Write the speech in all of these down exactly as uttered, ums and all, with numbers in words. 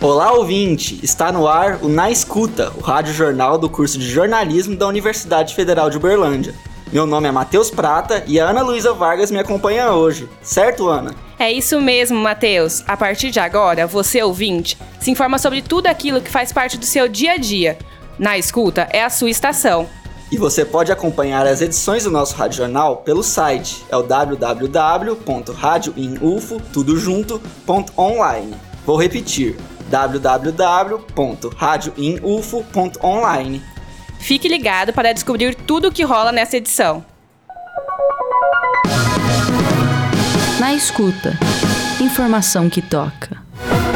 Olá, ouvinte! Está no ar o Na Escuta, o rádio-jornal do curso de jornalismo da Universidade Federal de Uberlândia. Meu nome é Matheus Prata e a Ana Luísa Vargas me acompanha hoje. Certo, Ana? É isso mesmo, Matheus. A partir de agora, você, ouvinte, se informa sobre tudo aquilo que faz parte do seu dia a dia. Na Escuta é a sua estação. E você pode acompanhar as edições do nosso rádio jornal pelo site, é o w w w ponto radio in u f o tudo junto ponto online. Vou repetir, w w w ponto radio in u f o ponto online. Fique ligado para descobrir tudo o que rola nessa edição. Na Escuta, informação que toca.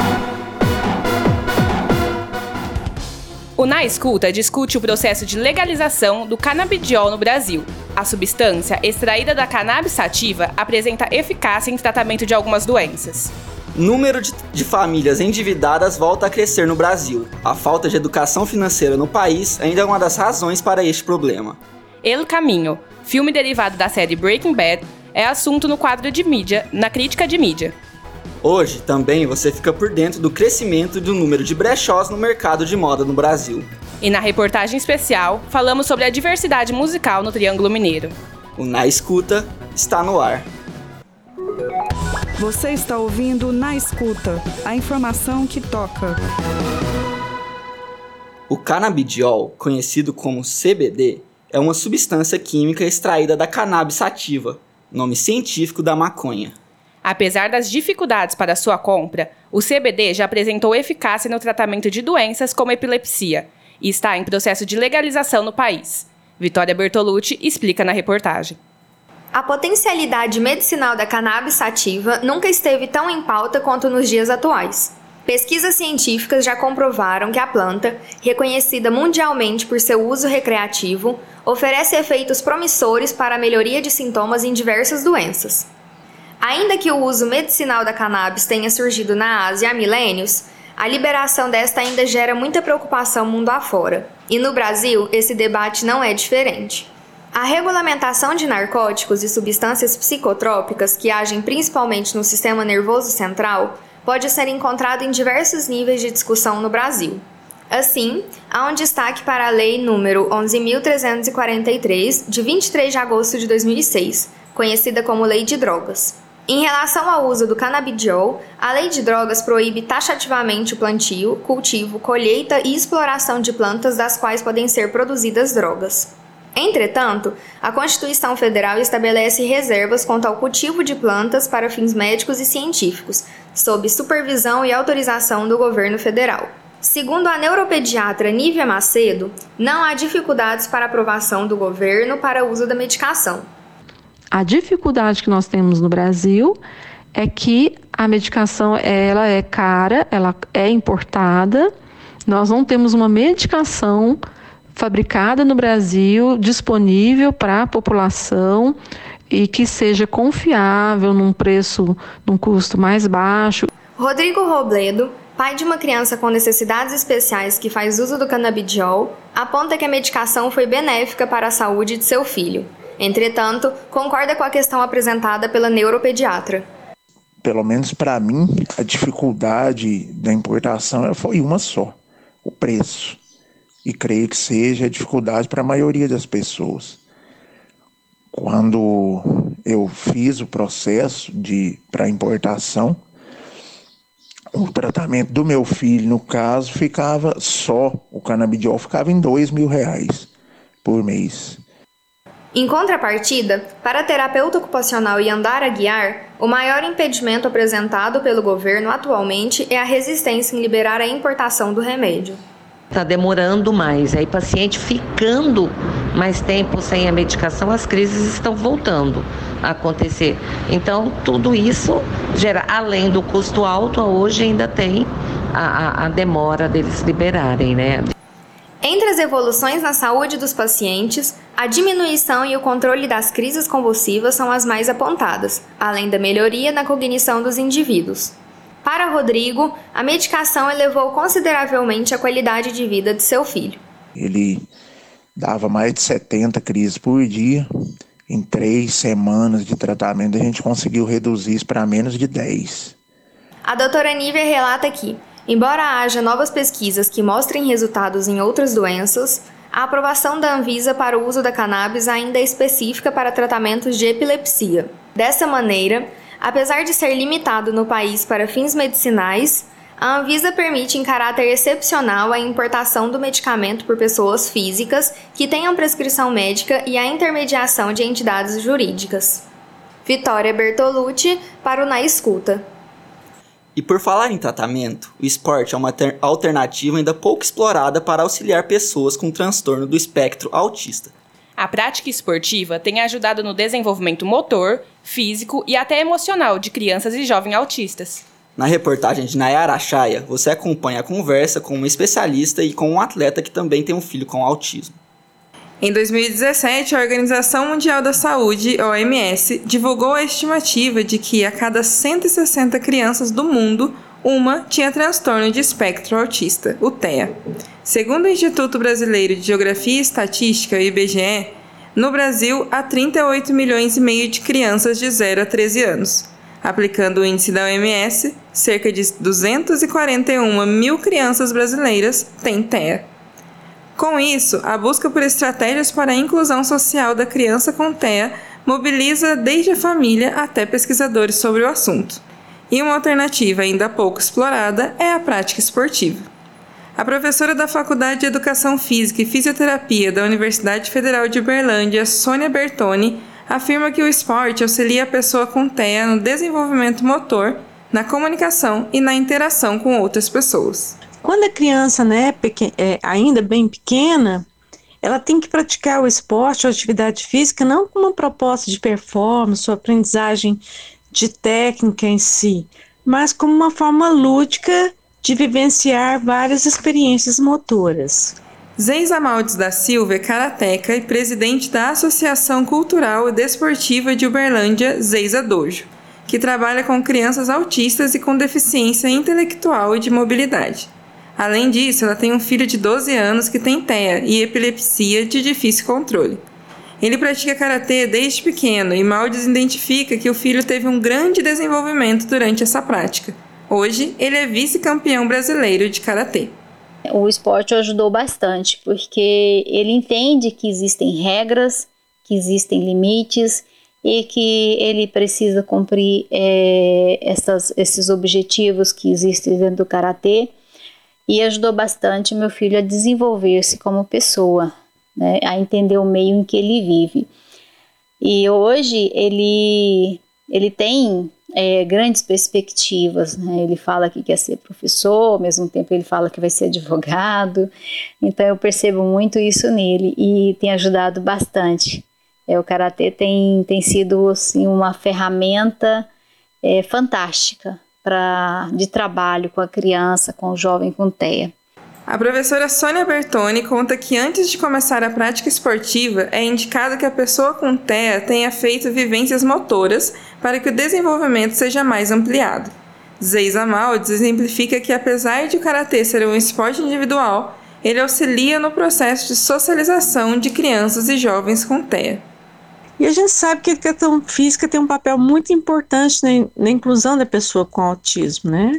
O Na Escuta discute o processo de legalização do canabidiol no Brasil. A substância extraída da cannabis sativa apresenta eficácia em tratamento de algumas doenças. Número de, de famílias endividadas volta a crescer no Brasil. A falta de educação financeira no país ainda é uma das razões para este problema. El Caminho, filme derivado da série Breaking Bad, é assunto no quadro de mídia, na crítica de mídia. Hoje, também, você fica por dentro do crescimento do número de brechós no mercado de moda no Brasil. E na reportagem especial, falamos sobre a diversidade musical no Triângulo Mineiro. O Na Escuta está no ar. Você está ouvindo Na Escuta, a informação que toca. O canabidiol, conhecido como C B D, é uma substância química extraída da cannabis sativa, nome científico da maconha. Apesar das dificuldades para sua compra, o C B D já apresentou eficácia no tratamento de doenças como epilepsia e está em processo de legalização no país. Vitória Bertolucci explica na reportagem. A potencialidade medicinal da cannabis sativa nunca esteve tão em pauta quanto nos dias atuais. Pesquisas científicas já comprovaram que a planta, reconhecida mundialmente por seu uso recreativo, oferece efeitos promissores para a melhoria de sintomas em diversas doenças. Ainda que o uso medicinal da cannabis tenha surgido na Ásia há milênios, a liberação desta ainda gera muita preocupação mundo afora. E no Brasil, esse debate não é diferente. A regulamentação de narcóticos e substâncias psicotrópicas que agem principalmente no sistema nervoso central pode ser encontrado em diversos níveis de discussão no Brasil. Assim, há um destaque para a Lei número onze mil trezentos e quarenta e três, de vinte e três de agosto de dois mil e seis, conhecida como Lei de Drogas. Em relação ao uso do canabidiol, a Lei de Drogas proíbe taxativamente o plantio, cultivo, colheita e exploração de plantas das quais podem ser produzidas drogas. Entretanto, a Constituição Federal estabelece reservas quanto ao cultivo de plantas para fins médicos e científicos, sob supervisão e autorização do governo federal. Segundo a neuropediatra Nívia Macedo, não há dificuldades para aprovação do governo para o uso da medicação. A dificuldade que nós temos no Brasil é que a medicação ela é cara, ela é importada, nós não temos uma medicação fabricada no Brasil, disponível para a população e que seja confiável, num preço, num custo mais baixo. Rodrigo Robledo, pai de uma criança com necessidades especiais que faz uso do canabidiol, aponta que a medicação foi benéfica para a saúde de seu filho. Entretanto, concorda com a questão apresentada pela neuropediatra. Pelo menos para mim, a dificuldade da importação foi uma só, o preço. E creio que seja a dificuldade para a maioria das pessoas. Quando eu fiz o processo de para importação, o tratamento do meu filho, no caso, ficava só, o canabidiol ficava em dois mil reais por mês. Em contrapartida, para terapeuta ocupacional Yandara Guiar, o maior impedimento apresentado pelo governo atualmente é a resistência em liberar a importação do remédio. Está demorando mais, aí paciente ficando mais tempo sem a medicação, as crises estão voltando a acontecer. Então, tudo isso gera, além do custo alto, hoje ainda tem a, a, a demora deles liberarem, né? Entre as evoluções na saúde dos pacientes, a diminuição e o controle das crises convulsivas são as mais apontadas, além da melhoria na cognição dos indivíduos. Para Rodrigo, a medicação elevou consideravelmente a qualidade de vida de seu filho. Ele dava mais de setenta crises por dia. Em três semanas de tratamento, a gente conseguiu reduzir isso para menos de dez. A doutora Nívia relata que, Embora haja novas pesquisas que mostrem resultados em outras doenças, a aprovação da Anvisa para o uso da cannabis ainda é específica para tratamentos de epilepsia. Dessa maneira, apesar de ser limitado no país para fins medicinais, a Anvisa permite em caráter excepcional a importação do medicamento por pessoas físicas que tenham prescrição médica e a intermediação de entidades jurídicas. Vitória Bertolucci para o Na Escuta. E por falar em tratamento, o esporte é uma ter- alternativa ainda pouco explorada para auxiliar pessoas com transtorno do espectro autista. A prática esportiva tem ajudado no desenvolvimento motor, físico e até emocional de crianças e jovens autistas. Na reportagem de Nayara Chaya, você acompanha a conversa com uma especialista e com um atleta que também tem um filho com autismo. Em dois mil e dezessete, a Organização Mundial da Saúde, O M S, divulgou a estimativa de que a cada cento e sessenta crianças do mundo, uma tinha transtorno de espectro autista, o T E A. Segundo o Instituto Brasileiro de Geografia e Estatística, o I B G E, no Brasil há trinta e oito milhões e meio de crianças de zero a treze anos. Aplicando o índice da O M S, cerca de duzentas e quarenta e uma mil crianças brasileiras têm T E A. Com isso, a busca por estratégias para a inclusão social da criança com T E A mobiliza desde a família até pesquisadores sobre o assunto. E uma alternativa ainda pouco explorada é a prática esportiva. A professora da Faculdade de Educação Física e Fisioterapia da Universidade Federal de Uberlândia, Sônia Bertoni, afirma que o esporte auxilia a pessoa com T E A no desenvolvimento motor, na comunicação e na interação com outras pessoas. Quando a criança, né, pequen- é ainda bem pequena, ela tem que praticar o esporte ou atividade física não com uma proposta de performance ou aprendizagem de técnica em si, mas como uma forma lúdica de vivenciar várias experiências motoras. Zeisa Maldes da Silva é karateca e presidente da Associação Cultural e Desportiva de Uberlândia, Zeisa Dojo, que trabalha com crianças autistas e com deficiência intelectual e de mobilidade. Além disso, ela tem um filho de doze anos que tem T E A e epilepsia de difícil controle. Ele pratica karatê desde pequeno e Maldes identifica que o filho teve um grande desenvolvimento durante essa prática. Hoje, ele é vice-campeão brasileiro de karatê. O esporte ajudou bastante, porque ele entende que existem regras, que existem limites e que ele precisa cumprir é, essas, esses objetivos que existem dentro do karatê. E ajudou bastante meu filho a desenvolver-se como pessoa, né, a entender o meio em que ele vive. E hoje ele, ele tem é, grandes perspectivas, né? Ele fala que quer ser professor, ao mesmo tempo ele fala que vai ser advogado. Então eu percebo muito isso nele e tem ajudado bastante. É, o karatê tem, tem sido assim, uma ferramenta é, fantástica Pra, de trabalho com a criança, com o jovem com T E A. A professora Sônia Bertoni conta que antes de começar a prática esportiva, é indicado que a pessoa com T E A tenha feito vivências motoras para que o desenvolvimento seja mais ampliado. Zeisa Maldes exemplifica que, apesar de o karatê ser um esporte individual, ele auxilia no processo de socialização de crianças e jovens com T E A. E a gente sabe que a educação física tem um papel muito importante na, na inclusão da pessoa com autismo, né?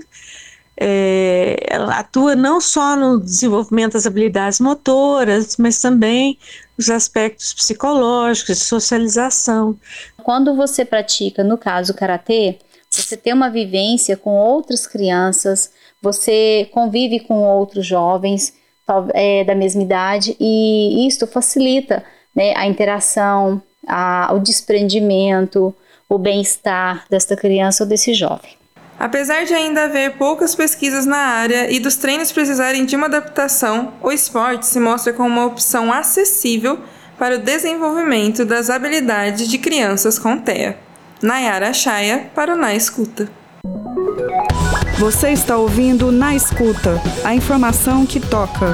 É, ela atua não só no desenvolvimento das habilidades motoras, mas também nos aspectos psicológicos, de socialização. Quando você pratica, no caso, o karatê, você tem uma vivência com outras crianças, você convive com outros jovens é, da mesma idade e isso facilita, né, a interação, A, o desprendimento, o bem-estar desta criança ou desse jovem. Apesar de ainda haver poucas pesquisas na área e dos treinos precisarem de uma adaptação, o esporte se mostra como uma opção acessível para o desenvolvimento das habilidades de crianças com T E A. Nayara Chaya para o Na Escuta. Você está ouvindo Na Escuta, a informação que toca.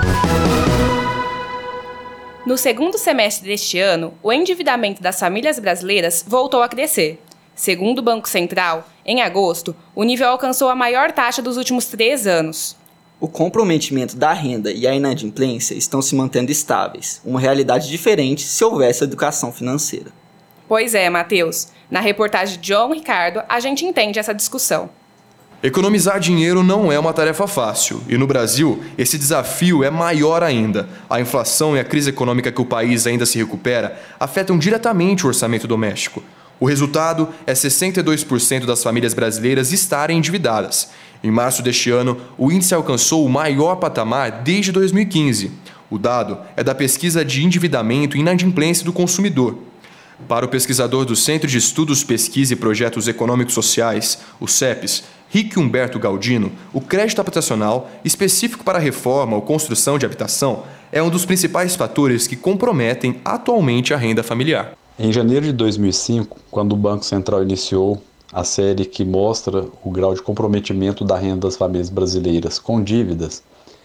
No segundo semestre deste ano, o endividamento das famílias brasileiras voltou a crescer. Segundo o Banco Central, em agosto, o nível alcançou a maior taxa dos últimos três anos. O comprometimento da renda e a inadimplência estão se mantendo estáveis, uma realidade diferente se houvesse educação financeira. Pois é, Matheus. Na reportagem de João Ricardo, a gente entende essa discussão. Economizar dinheiro não é uma tarefa fácil, e no Brasil, esse desafio é maior ainda. A inflação e a crise econômica que o país ainda se recupera afetam diretamente o orçamento doméstico. O resultado é sessenta e dois por cento das famílias brasileiras estarem endividadas. Em março deste ano, o índice alcançou o maior patamar desde dois mil e quinze. O dado é da pesquisa de endividamento e inadimplência do consumidor. Para o pesquisador do Centro de Estudos, Pesquisa e Projetos Econômicos Sociais, o CEPES, Rick Humberto Galdino, o crédito habitacional, específico para reforma ou construção de habitação, é um dos principais fatores que comprometem atualmente a renda familiar. Em janeiro de dois mil e cinco, quando o Banco Central iniciou a série que mostra o grau de comprometimento da renda das famílias brasileiras com dívidas,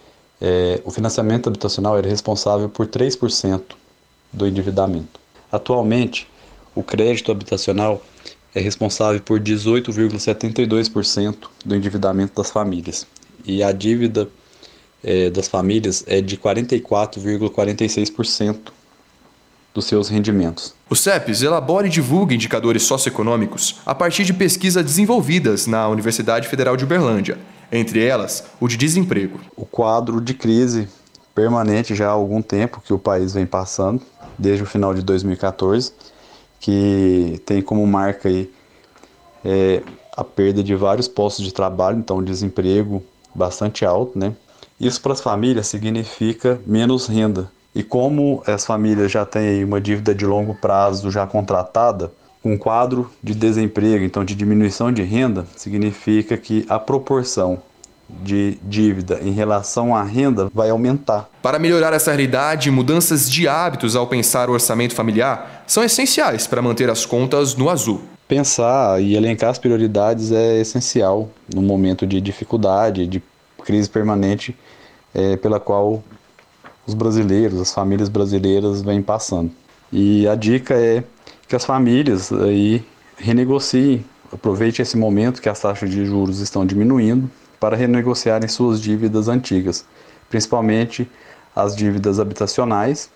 é, o financiamento habitacional era responsável por três por cento do endividamento. Atualmente, o crédito habitacional é responsável por dezoito vírgula setenta e dois por cento do endividamento das famílias. E a dívida é, das famílias é de quarenta e quatro vírgula quarenta e seis por cento dos seus rendimentos. O CEPES elabora e divulga indicadores socioeconômicos a partir de pesquisas desenvolvidas na Universidade Federal de Uberlândia, entre elas o de desemprego. O quadro de crise permanente já há algum tempo que o país vem passando, desde o final de dois mil e quatorze, que tem como marca aí, é, a perda de vários postos de trabalho, então um desemprego bastante alto, né? Isso para as famílias significa menos renda. E como as famílias já têm aí uma dívida de longo prazo já contratada, um quadro de desemprego, então de diminuição de renda, significa que a proporção de dívida em relação à renda vai aumentar. Para melhorar essa realidade, mudanças de hábitos ao pensar o orçamento familiar são essenciais para manter as contas no azul. Pensar e elencar as prioridades é essencial no momento de dificuldade, de crise permanente é, pela qual os brasileiros, as famílias brasileiras vêm passando. E a dica é que as famílias aí renegociem, aproveitem esse momento que as taxas de juros estão diminuindo para renegociarem suas dívidas antigas, principalmente as dívidas habitacionais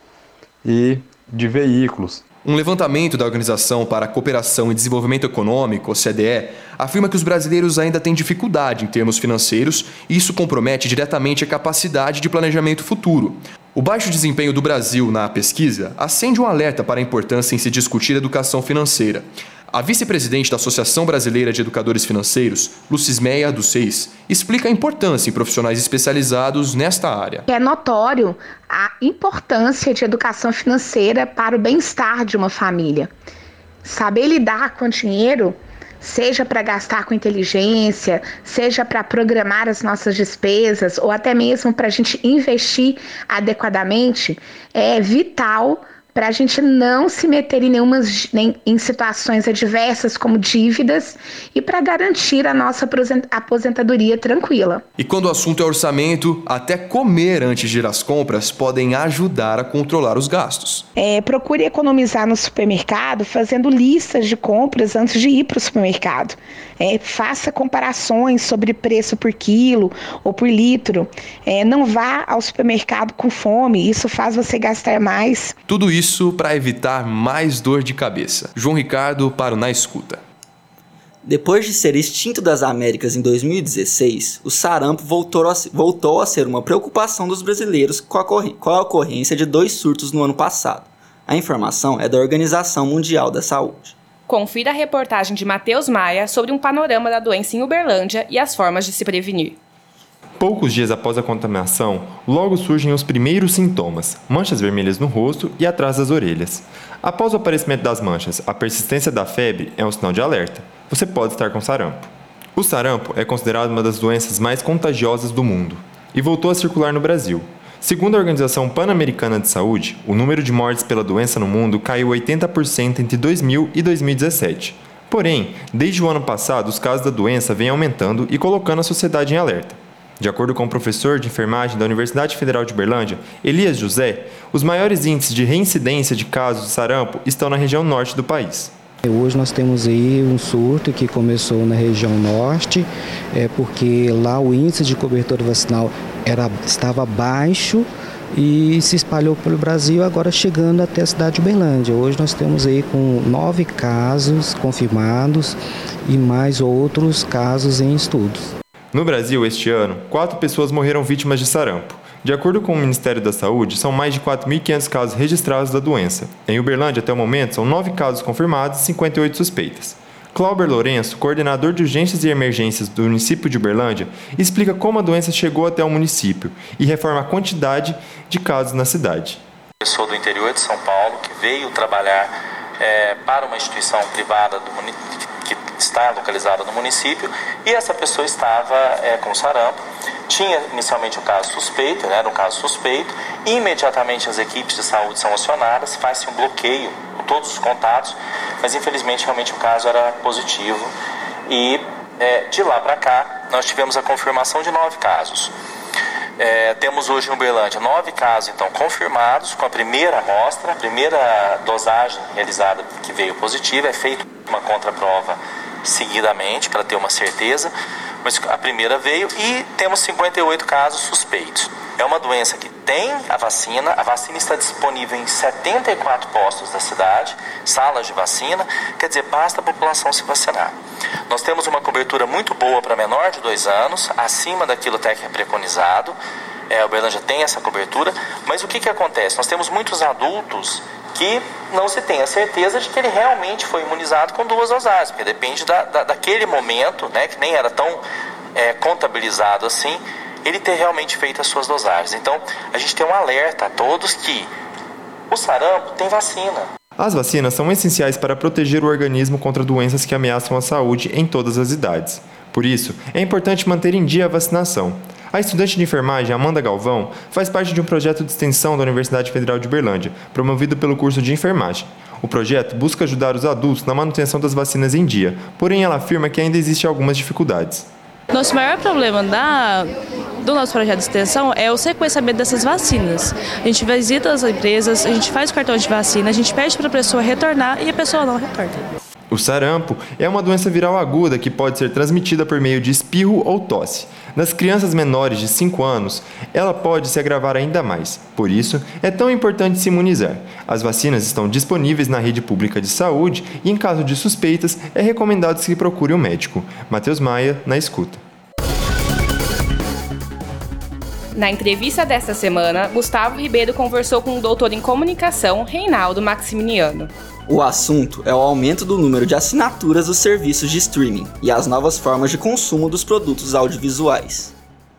e de veículos. Um levantamento da Organização para a Cooperação e Desenvolvimento Econômico, O C D E, afirma que os brasileiros ainda têm dificuldade em termos financeiros e isso compromete diretamente a capacidade de planejamento futuro. O baixo desempenho do Brasil na pesquisa acende um alerta para a importância em se discutir educação financeira. A vice-presidente da Associação Brasileira de Educadores Financeiros, Lucismeia dos Seis, explica a importância em profissionais especializados nesta área. É notório a importância de educação financeira para o bem-estar de uma família. Saber lidar com o dinheiro, seja para gastar com inteligência, seja para programar as nossas despesas ou até mesmo para a gente investir adequadamente, é vital para a gente não se meter em nenhuma nem em situações adversas como dívidas e para garantir a nossa aposentadoria tranquila. E quando o assunto é orçamento, até comer antes de ir às compras podem ajudar a controlar os gastos. É, procure economizar no supermercado fazendo listas de compras antes de ir para o supermercado. É, faça comparações sobre preço por quilo ou por litro. É, não vá ao supermercado com fome, isso faz você gastar mais. Tudo isso Isso para evitar mais dor de cabeça. João Ricardo para o Na Escuta. Depois de ser extinto das Américas em dois mil e dezesseis, o sarampo voltou a, voltou a ser uma preocupação dos brasileiros com a, com a ocorrência de dois surtos no ano passado. A informação é da Organização Mundial da Saúde. Confira a reportagem de Matheus Maia sobre um panorama da doença em Uberlândia e as formas de se prevenir. Poucos dias após a contaminação, logo surgem os primeiros sintomas, manchas vermelhas no rosto e atrás das orelhas. Após o aparecimento das manchas, a persistência da febre é um sinal de alerta. Você pode estar com sarampo. O sarampo é considerado uma das doenças mais contagiosas do mundo e voltou a circular no Brasil. Segundo a Organização Pan-Americana de Saúde, o número de mortes pela doença no mundo caiu oitenta por cento entre dois mil e dois mil e dezessete. Porém, desde o ano passado, os casos da doença vêm aumentando e colocando a sociedade em alerta. De acordo com o professor de enfermagem da Universidade Federal de Uberlândia, Elias José, os maiores índices de reincidência de casos de sarampo estão na região norte do país. Hoje nós temos aí um surto que começou na região norte, é porque lá o índice de cobertura vacinal era, estava baixo e se espalhou pelo Brasil, agora chegando até a cidade de Uberlândia. Hoje nós temos aí com nove casos confirmados e mais outros casos em estudos. No Brasil, este ano, quatro pessoas morreram vítimas de sarampo. De acordo com o Ministério da Saúde, são mais de quatro mil e quinhentos casos registrados da doença. Em Uberlândia, até o momento, são nove casos confirmados e cinquenta e oito suspeitas. Cláuber Lourenço, coordenador de urgências e emergências do município de Uberlândia, explica como a doença chegou até o município e reforma a quantidade de casos na cidade. Eu sou do interior de São Paulo, que veio trabalhar é, para uma instituição privada do município, que está localizada no município, e essa pessoa estava é, com sarampo. Tinha inicialmente um caso suspeito, né, era um caso suspeito, e imediatamente as equipes de saúde são acionadas, faz-se um bloqueio com todos os contatos, mas infelizmente realmente o caso era positivo, e é, de lá para cá nós tivemos a confirmação de nove casos. É, temos hoje em Uberlândia nove casos então confirmados com a primeira amostra, a primeira dosagem realizada que veio positiva, é feita uma contraprova seguidamente para ter uma certeza, mas a primeira veio e temos cinquenta e oito casos suspeitos. É uma doença que tem a vacina, a vacina está disponível em setenta e quatro postos da cidade, salas de vacina, quer dizer, basta a população se vacinar. Nós temos uma cobertura muito boa para menor de dois anos, acima daquilo até que é preconizado, é, a Uberlândia tem essa cobertura, mas o que, que acontece? Nós temos muitos adultos que não se tem a certeza de que ele realmente foi imunizado com duas dosagens, porque depende da, da, daquele momento, né, que nem era tão é, contabilizado assim, ele ter realmente feito as suas dosagens. Então, a gente tem um alerta a todos que o sarampo tem vacina. As vacinas são essenciais para proteger o organismo contra doenças que ameaçam a saúde em todas as idades. Por isso, é importante manter em dia a vacinação. A estudante de enfermagem Amanda Galvão faz parte de um projeto de extensão da Universidade Federal de Uberlândia, promovido pelo curso de enfermagem. O projeto busca ajudar os adultos na manutenção das vacinas em dia, porém ela afirma que ainda existem algumas dificuldades. Nosso maior problema da, do nosso projeto de extensão é o sequenciamento dessas vacinas. A gente visita as empresas, a gente faz o cartão de vacina, a gente pede para a pessoa retornar e a pessoa não retorna. O sarampo é uma doença viral aguda que pode ser transmitida por meio de espirro ou tosse. Nas crianças menores de cinco anos, ela pode se agravar ainda mais. Por isso, é tão importante se imunizar. As vacinas estão disponíveis na rede pública de saúde e, em caso de suspeitas, é recomendado que se procure um médico. Matheus Maia, na escuta. Na entrevista desta semana, Gustavo Ribeiro conversou com o doutor em comunicação, Reinaldo Maximiliano. O assunto é o aumento do número de assinaturas dos serviços de streaming e as novas formas de consumo dos produtos audiovisuais.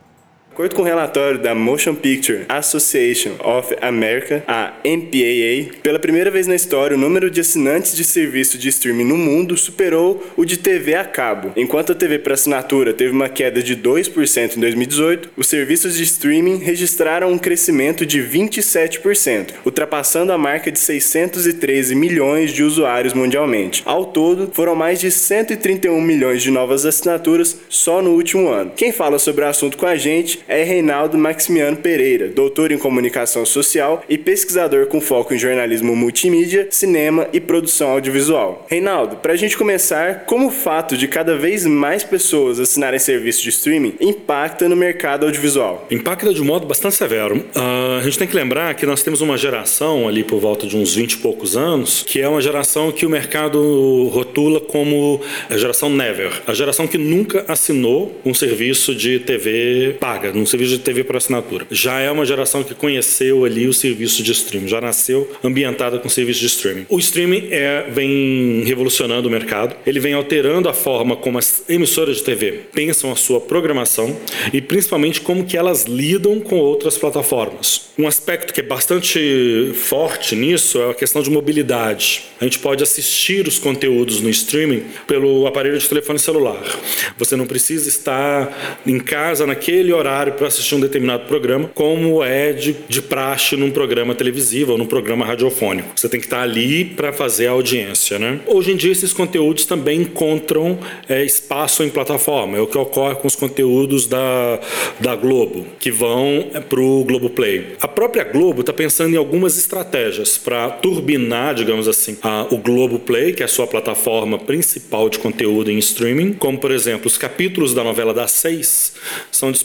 De acordo com o relatório da Motion Picture Association of America, a M P A A, pela primeira vez na história, o número de assinantes de serviço de streaming no mundo superou o de T V a cabo. Enquanto a T V por assinatura teve uma queda de dois por cento em dois mil e dezoito, os serviços de streaming registraram um crescimento de vinte e sete por cento, ultrapassando a marca de seiscentos e treze milhões de usuários mundialmente. Ao todo, foram mais de cento e trinta e um milhões de novas assinaturas só no último ano. Quem fala sobre o assunto com a gente é Reinaldo Maximiano Pereira, doutor em comunicação social e pesquisador com foco em jornalismo multimídia, cinema e produção audiovisual. Reinaldo, para a gente começar, como o fato de cada vez mais pessoas assinarem serviços de streaming impacta no mercado audiovisual? Impacta de um modo bastante severo. Uh, a gente tem que lembrar que nós temos uma geração ali por volta de uns vinte e poucos anos, que é uma geração que o mercado rotula como a geração never, a geração que nunca assinou um serviço de T V paga, um serviço de T V por assinatura. Já é uma geração que conheceu ali o serviço de streaming, já nasceu ambientada com serviço de streaming. O streaming é, vem revolucionando o mercado, ele vem alterando a forma como as emissoras de T V pensam a sua programação e principalmente como que elas lidam com outras plataformas. Um aspecto que é bastante forte nisso é a questão de mobilidade. A gente pode assistir os conteúdos no streaming pelo aparelho de telefone celular. Você não precisa estar em casa naquele horário para assistir um determinado programa, como é de, de praxe num programa televisivo ou num programa radiofônico. Você tem que estar ali para fazer a audiência, né? Hoje em dia, esses conteúdos também encontram é, espaço em plataforma. É o que ocorre com os conteúdos da, da Globo, que vão é, para o Globoplay. A própria Globo está pensando em algumas estratégias para turbinar, digamos assim, a, o Globoplay, que é a sua plataforma principal de conteúdo em streaming, como, por exemplo, os capítulos da novela das seis são disponibilizados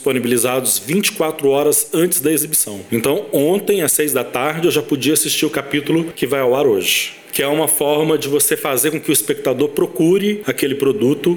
usados vinte e quatro horas antes da exibição. Então, ontem, às seis da tarde, eu já podia assistir o capítulo que vai ao ar hoje, que é uma forma de você fazer com que o espectador procure aquele produto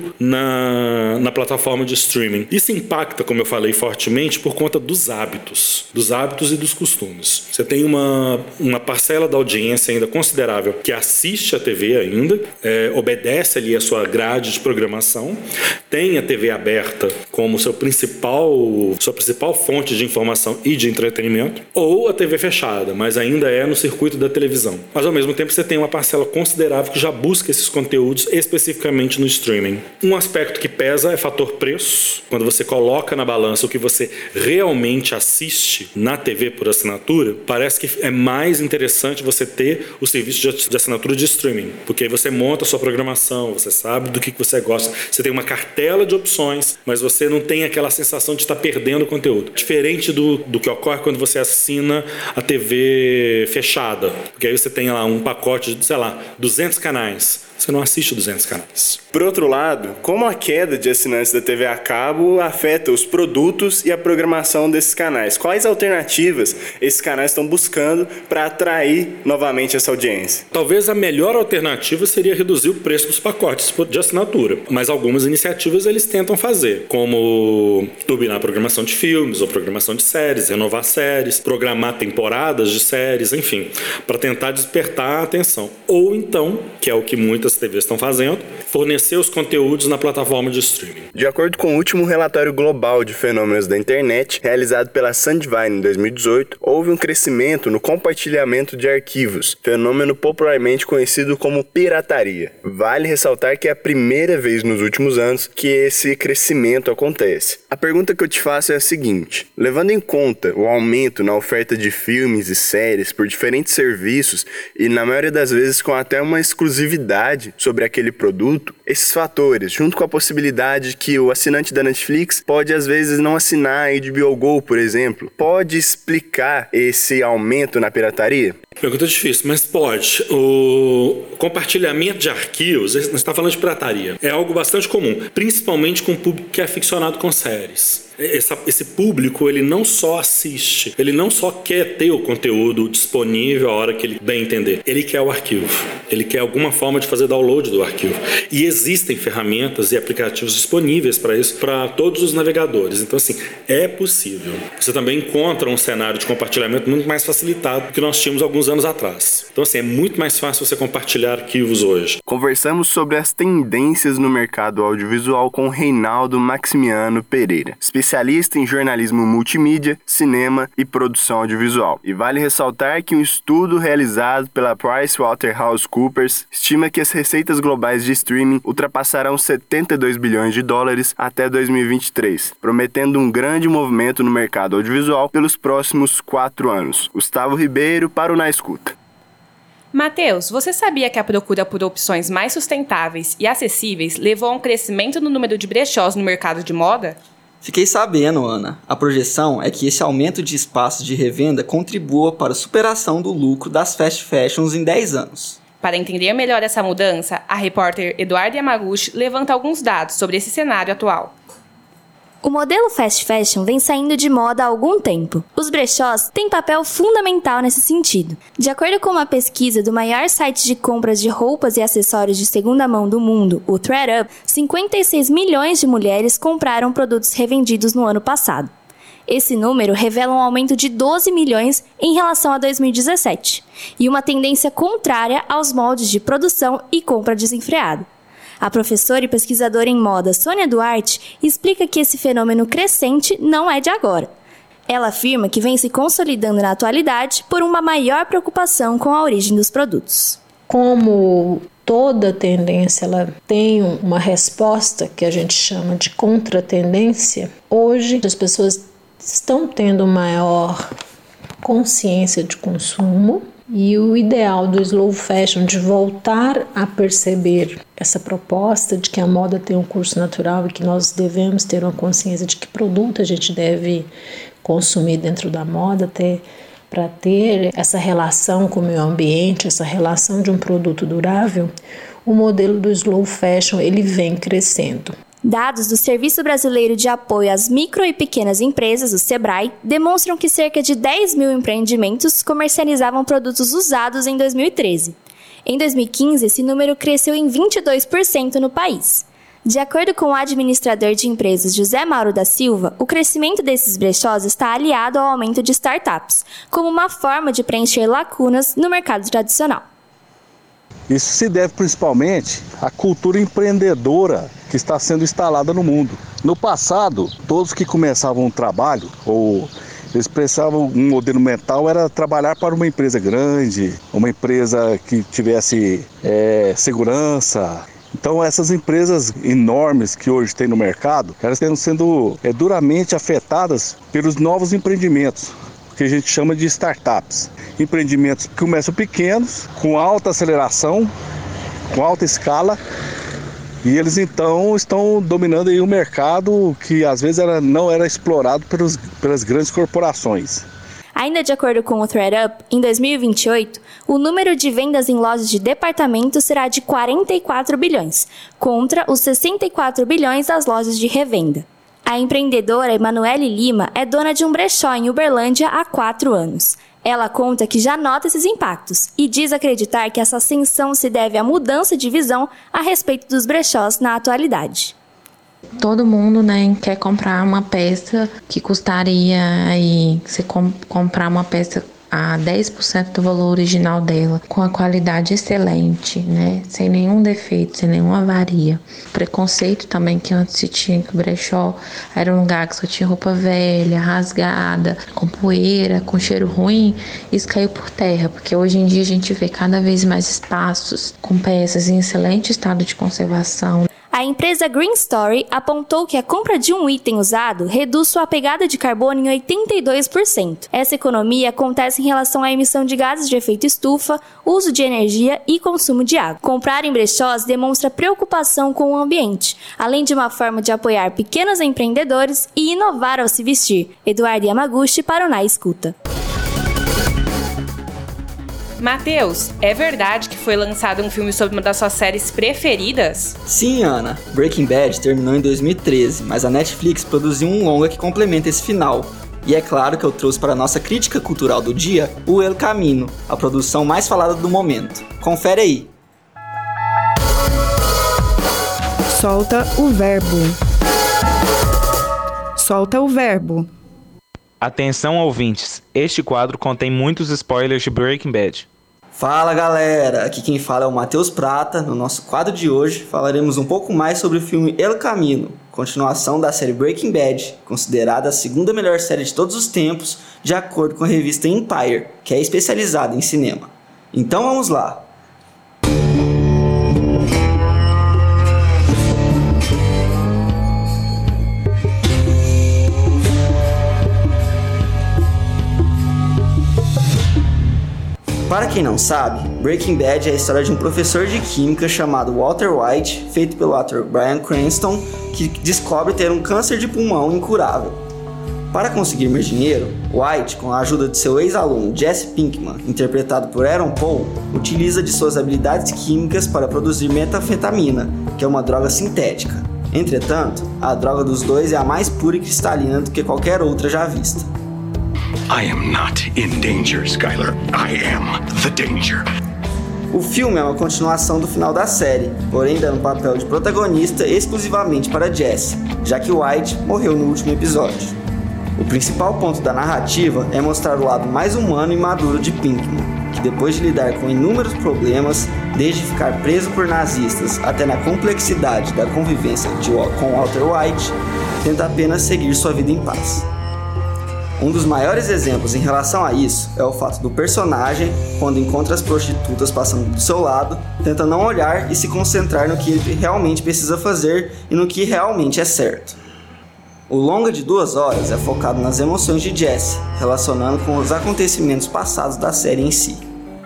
na, na plataforma de streaming. Isso impacta, como eu falei, fortemente por conta dos hábitos, dos hábitos e dos costumes. Você tem uma, uma parcela da audiência ainda considerável que assiste a T V ainda, é, obedece ali a sua grade de programação, tem a T V aberta como seu principal, sua principal fonte de informação e de entretenimento, ou a T V fechada, mas ainda é no circuito da televisão. Mas ao mesmo tempo você tem uma parcela considerável que já busca esses conteúdos especificamente no streaming. Um aspecto que pesa é fator preço. Quando você coloca na balança o que você realmente assiste na T V por assinatura, parece que é mais interessante você ter o serviço de assinatura de streaming, porque aí você monta a sua programação, você sabe do que você gosta, você tem uma cartela de opções, mas você não tem aquela sensação de estar perdendo conteúdo. Diferente do, do que ocorre quando você assina a T V fechada, porque aí você tem lá um pacote de, sei lá, duzentos canais. Você não assiste duzentos canais. Por outro lado, como a queda de assinantes da T V a cabo afeta os produtos e a programação desses canais? Quais alternativas esses canais estão buscando para atrair novamente essa audiência? Talvez a melhor alternativa seria reduzir o preço dos pacotes de assinatura, mas algumas iniciativas eles tentam fazer, como turbinar a programação de filmes ou programação de séries, renovar séries, programar temporadas de séries, enfim, para tentar despertar a atenção. Ou então, que é o que muitas T Vs estão fazendo, fornecer os conteúdos na plataforma de streaming. De acordo com o último relatório global de fenômenos da internet, realizado pela Sandvine em dois mil e dezoito, houve um crescimento no compartilhamento de arquivos, fenômeno popularmente conhecido como pirataria. Vale ressaltar que é a primeira vez nos últimos anos que esse crescimento acontece. A pergunta que eu te faço é a seguinte: levando em conta o aumento na oferta de filmes e séries por diferentes serviços e na maioria das vezes com até uma exclusividade sobre aquele produto, esses fatores, junto com a possibilidade que o assinante da Netflix pode às vezes não assinar a H B O Go, por exemplo, pode explicar esse aumento na pirataria? Pergunta difícil, mas pode. O compartilhamento de arquivos, você está falando de pirataria, é algo bastante comum, principalmente com o público que é aficionado com séries. Essa, esse público, ele não só assiste, ele não só quer ter o conteúdo disponível a hora que ele bem entender, ele quer o arquivo, ele quer alguma forma de fazer download do arquivo. E existem ferramentas e aplicativos disponíveis para isso, para todos os navegadores. Então, assim, é possível. Você também encontra um cenário de compartilhamento muito mais facilitado do que nós tínhamos alguns anos atrás. Então, assim, é muito mais fácil você compartilhar arquivos hoje. Conversamos sobre as tendências no mercado audiovisual com Reinaldo Maximiano Pereira, especialista em jornalismo multimídia, cinema e produção audiovisual. E vale ressaltar que um estudo realizado pela PricewaterhouseCoopers estima que as receitas globais de streaming ultrapassarão setenta e dois bilhões de dólares até dois mil e vinte e três, prometendo um grande movimento no mercado audiovisual pelos próximos quatro anos. Gustavo Ribeiro para o Na Escuta. Matheus, você sabia que a procura por opções mais sustentáveis e acessíveis levou a um crescimento no número de brechós no mercado de moda? Fiquei sabendo, Ana. A projeção é que esse aumento de espaços de revenda contribua para a superação do lucro das fast fashions em dez anos. Para entender melhor essa mudança, a repórter Eduarda Yamaguchi levanta alguns dados sobre esse cenário atual. O modelo fast fashion vem saindo de moda há algum tempo. Os brechós têm papel fundamental nesse sentido. De acordo com uma pesquisa do maior site de compras de roupas e acessórios de segunda mão do mundo, o ThredUp, cinquenta e seis milhões de mulheres compraram produtos revendidos no ano passado. Esse número revela um aumento de doze milhões em relação a dois mil e dezessete, e uma tendência contrária aos moldes de produção e compra desenfreada. A professora e pesquisadora em moda Sônia Duarte explica que esse fenômeno crescente não é de agora. Ela afirma que vem se consolidando na atualidade por uma maior preocupação com a origem dos produtos. Como toda tendência ela tem uma resposta que a gente chama de contratendência, hoje as pessoas estão tendo maior consciência de consumo. E o ideal do slow fashion de voltar a perceber essa proposta de que a moda tem um curso natural e que nós devemos ter uma consciência de que produto a gente deve consumir dentro da moda para ter essa relação com o meio ambiente, essa relação de um produto durável, o modelo do slow fashion ele vem crescendo. Dados do Serviço Brasileiro de Apoio às Micro e Pequenas Empresas, o SEBRAE, demonstram que cerca de dez mil empreendimentos comercializavam produtos usados em dois mil e treze. Em dois mil e quinze, esse número cresceu em vinte e dois por cento no país. De acordo com o administrador de empresas José Mauro da Silva, o crescimento desses brechós está aliado ao aumento de startups, como uma forma de preencher lacunas no mercado tradicional. Isso se deve principalmente à cultura empreendedora que está sendo instalada no mundo. No passado, todos que começavam um trabalho, ou eles pensavam, um modelo mental era trabalhar para uma empresa grande, uma empresa que tivesse é, segurança. Então essas empresas enormes que hoje tem no mercado, elas estão sendo é, duramente afetadas pelos novos empreendimentos, que a gente chama de startups. Empreendimentos que começam pequenos, com alta aceleração, com alta escala, e eles então estão dominando aí um mercado que às vezes era, não era explorado pelos, pelas grandes corporações. Ainda de acordo com o ThreadUp, em dois mil e vinte e oito, o número de vendas em lojas de departamentos será de quarenta e quatro bilhões, contra os sessenta e quatro bilhões das lojas de revenda. A empreendedora Emanuele Lima é dona de um brechó em Uberlândia há quatro anos. Ela conta que já nota esses impactos e diz acreditar que essa ascensão se deve à mudança de visão a respeito dos brechós na atualidade. Todo mundo, né, quer comprar uma peça que custaria aí, você com, comprar uma peça a dez por cento do valor original dela, com a qualidade excelente, né, sem nenhum defeito, sem nenhuma avaria. Preconceito também que antes se tinha, que o brechó era um lugar que só tinha roupa velha, rasgada, com poeira, com cheiro ruim, isso caiu por terra, porque hoje em dia a gente vê cada vez mais espaços com peças em excelente estado de conservação. A empresa Green Story apontou que a compra de um item usado reduz sua pegada de carbono em oitenta e dois por cento. Essa economia acontece em relação à emissão de gases de efeito estufa, uso de energia e consumo de água. Comprar em brechós demonstra preocupação com o ambiente, além de uma forma de apoiar pequenos empreendedores e inovar ao se vestir. Eduardo Yamaguchi para o Na Escuta. Matheus, é verdade que foi lançado um filme sobre uma das suas séries preferidas? Sim, Ana. Breaking Bad terminou em dois mil e treze, mas a Netflix produziu um longa que complementa esse final. E é claro que eu trouxe para a nossa crítica cultural do dia o El Camino, a produção mais falada do momento. Confere aí. Solta o verbo. Solta o verbo. Atenção, ouvintes. Este quadro contém muitos spoilers de Breaking Bad. Fala, galera! Aqui quem fala é o Matheus Prata. No nosso quadro de hoje falaremos um pouco mais sobre o filme El Camino, continuação da série Breaking Bad, considerada a segunda melhor série de todos os tempos, de acordo com a revista Empire, que é especializada em cinema. Então vamos lá! Para quem não sabe, Breaking Bad é a história de um professor de química chamado Walter White, feito pelo ator Bryan Cranston, que descobre ter um câncer de pulmão incurável. Para conseguir mais dinheiro, White, com a ajuda de seu ex-aluno Jesse Pinkman, interpretado por Aaron Paul, utiliza de suas habilidades químicas para produzir metanfetamina, que é uma droga sintética. Entretanto, a droga dos dois é a mais pura e cristalina do que qualquer outra já vista. I am not in danger, Skyler. I am the danger. O filme é uma continuação do final da série, porém dando papel de protagonista exclusivamente para Jesse, já que White morreu no último episódio. O principal ponto da narrativa é mostrar o lado mais humano e maduro de Pinkman, que depois de lidar com inúmeros problemas, desde ficar preso por nazistas até na complexidade da convivência de, com Walter White, tenta apenas seguir sua vida em paz. Um dos maiores exemplos em relação a isso é o fato do personagem, quando encontra as prostitutas passando do seu lado, tenta não olhar e se concentrar no que ele realmente precisa fazer e no que realmente é certo. O longa de duas horas é focado nas emoções de Jesse, relacionando com os acontecimentos passados da série em si.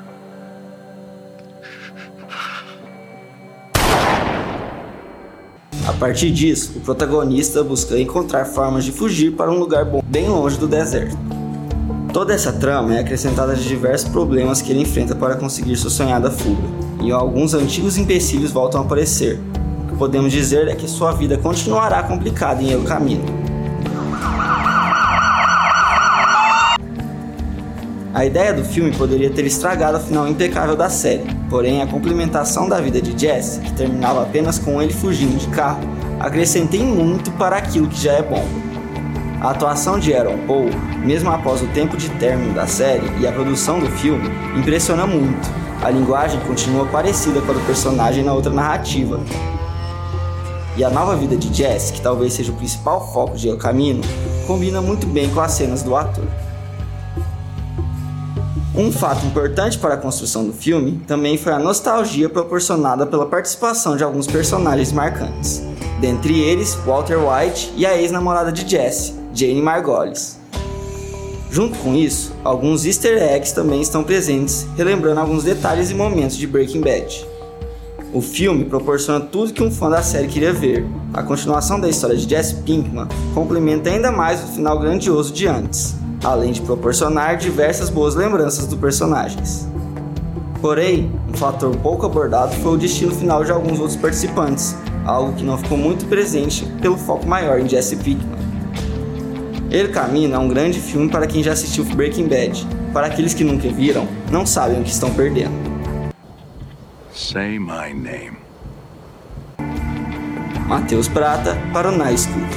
A partir disso, o protagonista busca encontrar formas de fugir para um lugar bom, bem longe do deserto. Toda essa trama é acrescentada de diversos problemas que ele enfrenta para conseguir sua sonhada fuga, e alguns antigos empecilhos voltam a aparecer, podemos dizer é que sua vida continuará complicada em El Camino. A ideia do filme poderia ter estragado o final impecável da série, porém a complementação da vida de Jesse, que terminava apenas com ele fugindo de carro, acrescentei muito para aquilo que já é bom. A atuação de Aaron Paul, mesmo após o tempo de término da série e a produção do filme, impressiona muito. A linguagem continua parecida com a do personagem na outra narrativa. E a nova vida de Jesse, que talvez seja o principal foco de El Camino, combina muito bem com as cenas do ator. Um fato importante para a construção do filme também foi a nostalgia proporcionada pela participação de alguns personagens marcantes. Dentre eles, Walter White e a ex-namorada de Jesse, Jane Margolis. Junto com isso, alguns easter eggs também estão presentes, relembrando alguns detalhes e momentos de Breaking Bad. O filme proporciona tudo que um fã da série queria ver. A continuação da história de Jesse Pinkman complementa ainda mais o final grandioso de antes, além de proporcionar diversas boas lembranças dos personagens. Porém, um fator pouco abordado foi o destino final de alguns outros participantes, algo que não ficou muito presente pelo foco maior em Jesse Pinkman. El Camino é um grande filme para quem já assistiu Breaking Bad. Para aqueles que nunca viram, não sabem o que estão perdendo. Say my name. Matheus Prata para o Na Escuta.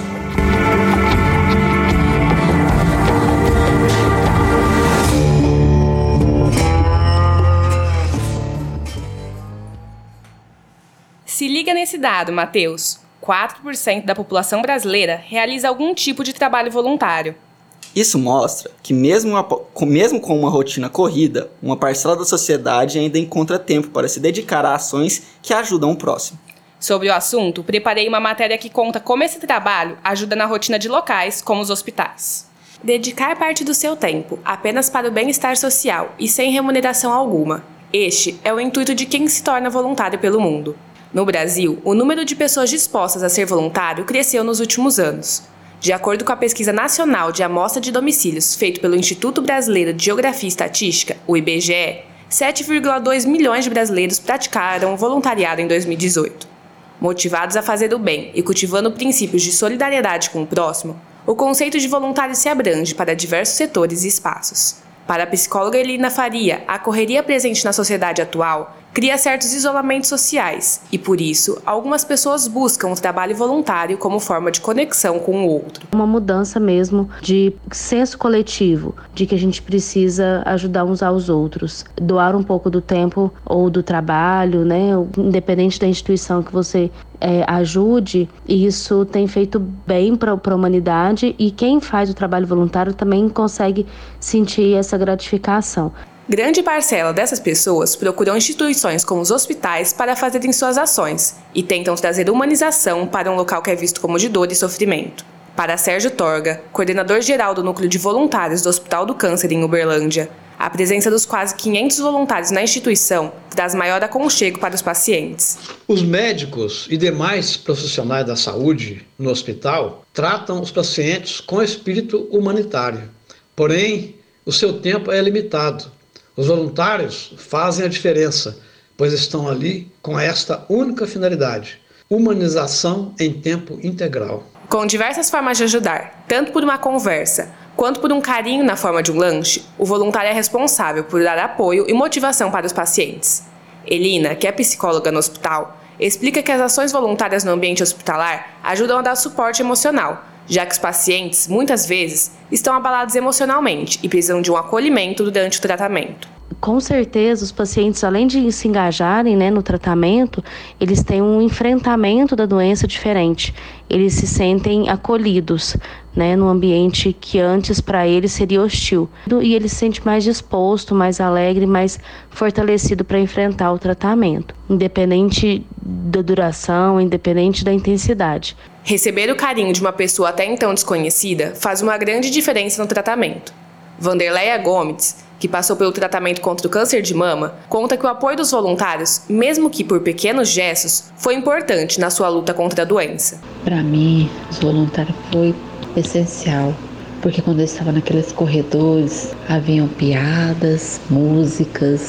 Se liga nesse dado, Matheus. quatro por cento da população brasileira realiza algum tipo de trabalho voluntário. Isso mostra que mesmo, uma, mesmo com uma rotina corrida, uma parcela da sociedade ainda encontra tempo para se dedicar a ações que ajudam o próximo. Sobre o assunto, preparei uma matéria que conta como esse trabalho ajuda na rotina de locais como os hospitais. Dedicar parte do seu tempo apenas para o bem-estar social e sem remuneração alguma. Este é o intuito de quem se torna voluntário pelo mundo. No Brasil, o número de pessoas dispostas a ser voluntário cresceu nos últimos anos. De acordo com a Pesquisa Nacional de Amostra de Domicílios, feito pelo Instituto Brasileiro de Geografia e Estatística, o I B G E, sete vírgula dois milhões de brasileiros praticaram voluntariado em dois mil e dezoito. Motivados a fazer o bem e cultivando princípios de solidariedade com o próximo, o conceito de voluntário se abrange para diversos setores e espaços. Para a psicóloga Elina Faria, a correria presente na sociedade atual cria certos isolamentos sociais e, por isso, algumas pessoas buscam o trabalho voluntário como forma de conexão com o outro. Uma mudança mesmo de senso coletivo, de que a gente precisa ajudar uns aos outros, doar um pouco do tempo ou do trabalho, né, independente da instituição que você é, ajude, isso tem feito bem para a humanidade e quem faz o trabalho voluntário também consegue sentir essa gratificação. Grande parcela dessas pessoas procuram instituições como os hospitais para fazerem suas ações e tentam trazer humanização para um local que é visto como de dor e sofrimento. Para Sérgio Torga, coordenador geral do Núcleo de Voluntários do Hospital do Câncer em Uberlândia, a presença dos quase quinhentos voluntários na instituição traz maior aconchego para os pacientes. Os médicos e demais profissionais da saúde no hospital tratam os pacientes com espírito humanitário. Porém, o seu tempo é limitado. Os voluntários fazem a diferença, pois estão ali com esta única finalidade: humanização em tempo integral. Com diversas formas de ajudar, tanto por uma conversa, quanto por um carinho na forma de um lanche, o voluntário é responsável por dar apoio e motivação para os pacientes. Elina, que é psicóloga no hospital, explica que as ações voluntárias no ambiente hospitalar ajudam a dar suporte emocional, já que os pacientes, muitas vezes, estão abalados emocionalmente e precisam de um acolhimento durante o tratamento. Com certeza, os pacientes, além de se engajarem, né, no tratamento, eles têm um enfrentamento da doença diferente. Eles se sentem acolhidos, né, num ambiente que antes para eles seria hostil. E ele se sente mais disposto, mais alegre, mais fortalecido para enfrentar o tratamento, independente da duração, independente da intensidade. Receber o carinho de uma pessoa até então desconhecida faz uma grande diferença no tratamento. Vanderleia Gomes, que passou pelo tratamento contra o câncer de mama, conta que o apoio dos voluntários, mesmo que por pequenos gestos, foi importante na sua luta contra a doença. Para mim, os voluntários foi essencial, porque quando eu estava naqueles corredores, haviam piadas, músicas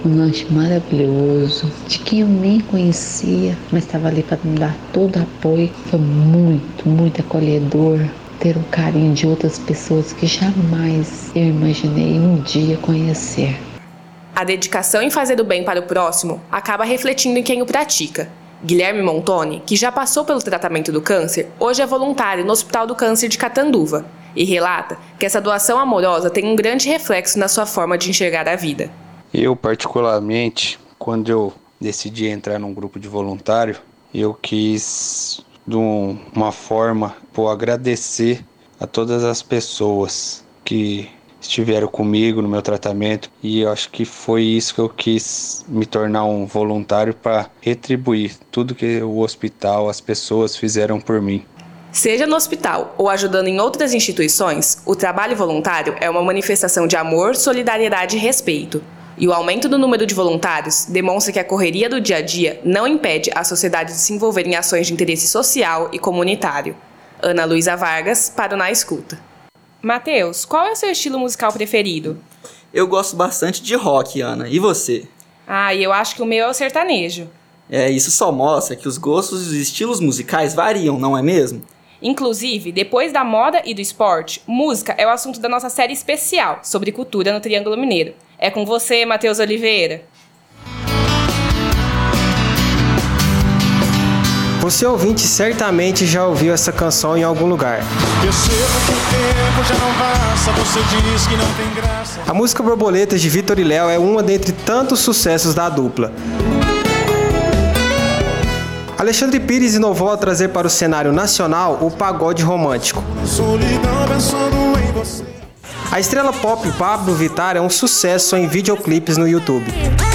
um lanche maravilhoso, de quem eu nem conhecia, mas estava ali para me dar todo apoio. Foi muito, muito acolhedor ter o carinho de outras pessoas que jamais eu imaginei um dia conhecer. A dedicação em fazer o bem para o próximo acaba refletindo em quem o pratica. Guilherme Montoni, que já passou pelo tratamento do câncer, hoje é voluntário no Hospital do Câncer de Catanduva e relata que essa doação amorosa tem um grande reflexo na sua forma de enxergar a vida. Eu, particularmente, quando eu decidi entrar num grupo de voluntário, eu quis, de uma forma, por agradecer a todas as pessoas que estiveram comigo no meu tratamento, e eu acho que foi isso que eu quis me tornar um voluntário, para retribuir tudo que o hospital, as pessoas fizeram por mim. Seja no hospital ou ajudando em outras instituições, o trabalho voluntário é uma manifestação de amor, solidariedade e respeito. E o aumento do número de voluntários demonstra que a correria do dia a dia não impede a sociedade de se envolver em ações de interesse social e comunitário. Ana Luísa Vargas, para o Na Escuta. Matheus, qual é o seu estilo musical preferido? Eu gosto bastante de rock, Ana. E você? Ah, e eu acho que o meu é o sertanejo. É, isso só mostra que os gostos e os estilos musicais variam, não é mesmo? Inclusive, depois da moda e do esporte, música é o assunto da nossa série especial sobre cultura no Triângulo Mineiro. É com você, Matheus Oliveira. Você ouvinte certamente já ouviu essa canção em algum lugar. Percebo que o tempo já não passa, você diz que não tem graça. A música Borboletas de Vitor e Léo é uma dentre tantos sucessos da dupla. Alexandre Pires inovou ao trazer para o cenário nacional o pagode romântico. Solidão pensando em você. A estrela pop Pablo Vittar é um sucesso em videoclipes no YouTube.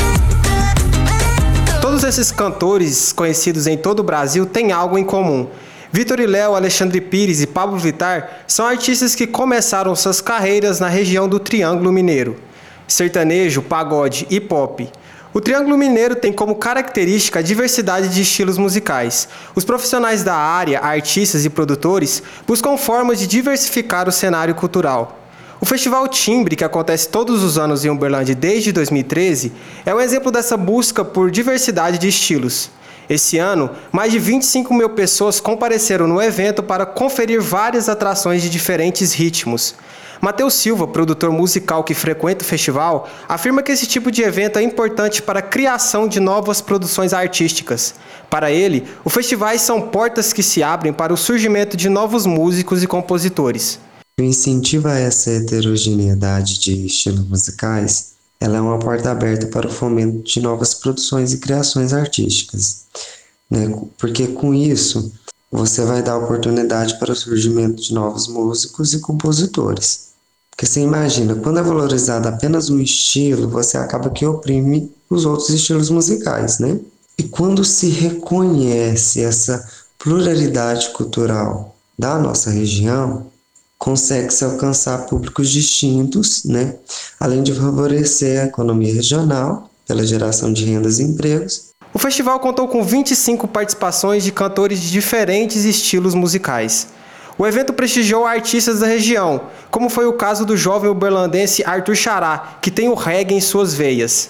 Todos esses cantores conhecidos em todo o Brasil têm algo em comum. Vitor e Léo, Alexandre Pires e Pablo Vittar são artistas que começaram suas carreiras na região do Triângulo Mineiro. Sertanejo, pagode e pop. O Triângulo Mineiro tem como característica a diversidade de estilos musicais. Os profissionais da área, artistas e produtores, buscam formas de diversificar o cenário cultural. O Festival Timbre, que acontece todos os anos em Uberlândia desde dois mil e treze, é um exemplo dessa busca por diversidade de estilos. Esse ano, mais de vinte e cinco mil pessoas compareceram no evento para conferir várias atrações de diferentes ritmos. Matheus Silva, produtor musical que frequenta o festival, afirma que esse tipo de evento é importante para a criação de novas produções artísticas. Para ele, os festivais são portas que se abrem para o surgimento de novos músicos e compositores. O incentivo a essa heterogeneidade de estilos musicais, ela é uma porta aberta para o fomento de novas produções e criações artísticas, né? Porque com isso, você vai dar oportunidade para o surgimento de novos músicos e compositores. Porque você imagina, quando é valorizado apenas um estilo, você acaba que oprime os outros estilos musicais, né? E quando se reconhece essa pluralidade cultural da nossa região, consegue-se alcançar públicos distintos, né? Além de favorecer a economia regional, pela geração de rendas e empregos. O festival contou com vinte e cinco participações de cantores de diferentes estilos musicais. O evento prestigiou artistas da região, como foi o caso do jovem uberlandense Arthur Xará, que tem o reggae em suas veias.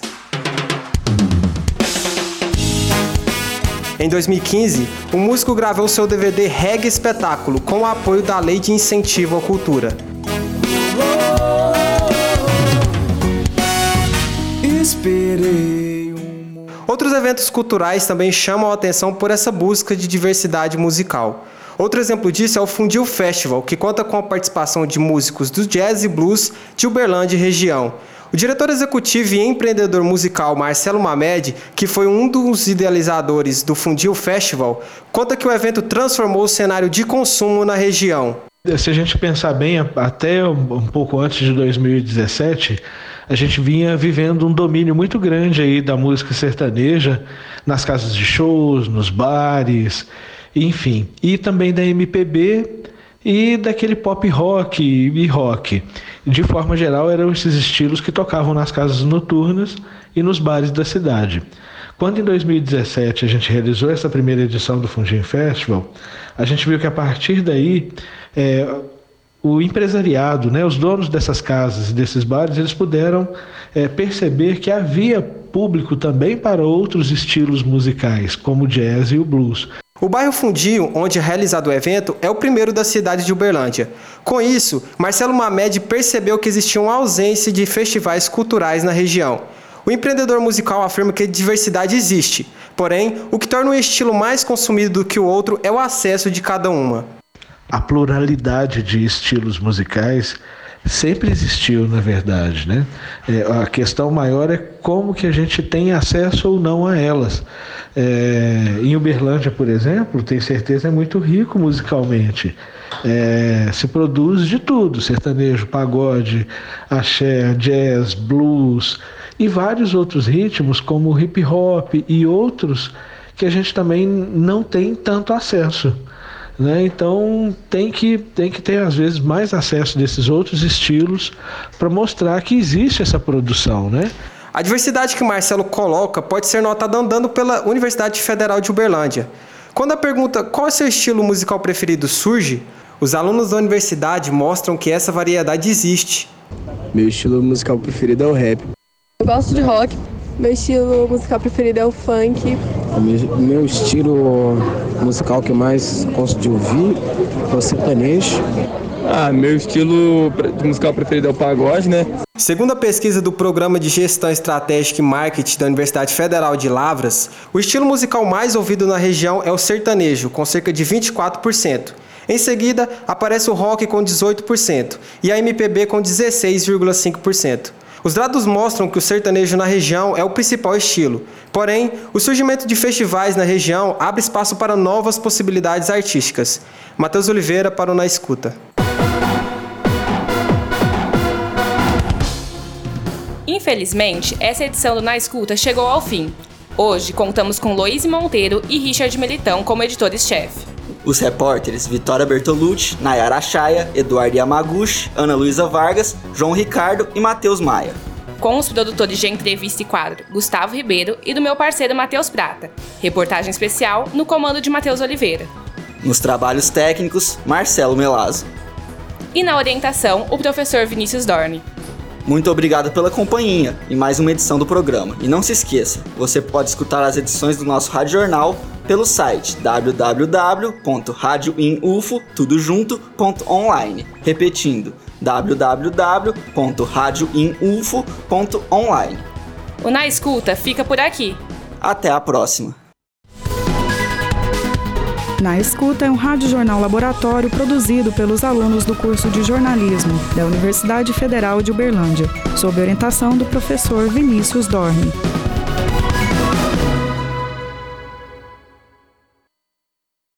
Em dois mil e quinze, o músico gravou seu D V D Reggae Espetáculo com o apoio da Lei de Incentivo à Cultura. Outros eventos culturais também chamam a atenção por essa busca de diversidade musical. Outro exemplo disso é o Fundil Festival, que conta com a participação de músicos do jazz e blues de Uberlândia e região. O diretor executivo e empreendedor musical Marcelo Mamed, que foi um dos idealizadores do Fundil Festival, conta que o evento transformou o cenário de consumo na região. Se a gente pensar bem, até um pouco antes de dois mil e dezessete, a gente vinha vivendo um domínio muito grande aí da música sertaneja nas casas de shows, nos bares, enfim. E também da M P B e daquele pop rock e rock. De forma geral, eram esses estilos que tocavam nas casas noturnas e nos bares da cidade. Quando em dois mil e dezessete a gente realizou essa primeira edição do Fundil Festival, a gente viu que a partir daí é, o empresariado, né, os donos dessas casas e desses bares, eles puderam é, perceber que havia público também para outros estilos musicais, como o jazz e o blues. O bairro Fundinho, onde é realizado o evento, é o primeiro da cidade de Uberlândia. Com isso, Marcelo Mamed percebeu que existia uma ausência de festivais culturais na região. O empreendedor musical afirma que a diversidade existe, porém, o que torna um estilo mais consumido do que o outro é o acesso de cada uma. A pluralidade de estilos musicais sempre existiu, na verdade, né? É, a questão maior é como que a gente tem acesso ou não a elas. É, em Uberlândia, por exemplo, tenho certeza é muito rico musicalmente. É, se produz de tudo, sertanejo, pagode, axé, jazz, blues e vários outros ritmos como hip hop e outros que a gente também não tem tanto acesso. Né? Então tem que, tem que ter às vezes mais acesso desses outros estilos para mostrar que existe essa produção, né? A diversidade que Marcelo coloca pode ser notada andando pela Universidade Federal de Uberlândia. Quando a pergunta qual é seu estilo musical preferido surge, os alunos da universidade mostram que essa variedade existe. Meu estilo musical preferido é o rap. Eu gosto de rock. Meu estilo musical preferido é o funk. O meu, meu estilo musical que eu mais gosto de ouvir é o sertanejo. Ah, meu estilo musical preferido é o pagode, né? Segundo a pesquisa do Programa de Gestão Estratégica e Marketing da Universidade Federal de Lavras, o estilo musical mais ouvido na região é o sertanejo, com cerca de vinte e quatro por cento. Em seguida, aparece o rock com dezoito por cento e a M P B com dezesseis vírgula cinco por cento. Os dados mostram que o sertanejo na região é o principal estilo. Porém, o surgimento de festivais na região abre espaço para novas possibilidades artísticas. Matheus Oliveira para o Na Escuta. Infelizmente, essa edição do Na Escuta chegou ao fim. Hoje, contamos com Loíse Monteiro e Richard Militão como editores-chefe. Os repórteres Vitória Bertolucci, Nayara Chaya, Eduardo Yamaguchi, Ana Luísa Vargas, João Ricardo e Matheus Maia. Com os produtores de entrevista e quadro Gustavo Ribeiro e do meu parceiro Matheus Prata. Reportagem especial no comando de Matheus Oliveira. Nos trabalhos técnicos, Marcelo Melazzo. E na orientação, o professor Vinícius Dorni. Muito obrigado pela companhia em mais uma edição do programa. E não se esqueça, você pode escutar as edições do nosso Rádio Jornal pelo site w w w ponto radio in u f o tudo junto ponto online. Repetindo, w w w ponto radio in u f o ponto online. O Na Escuta fica por aqui. Até a próxima. Na Escuta é um rádio-jornal laboratório produzido pelos alunos do curso de jornalismo da Universidade Federal de Uberlândia, sob orientação do professor Vinícius Dorni.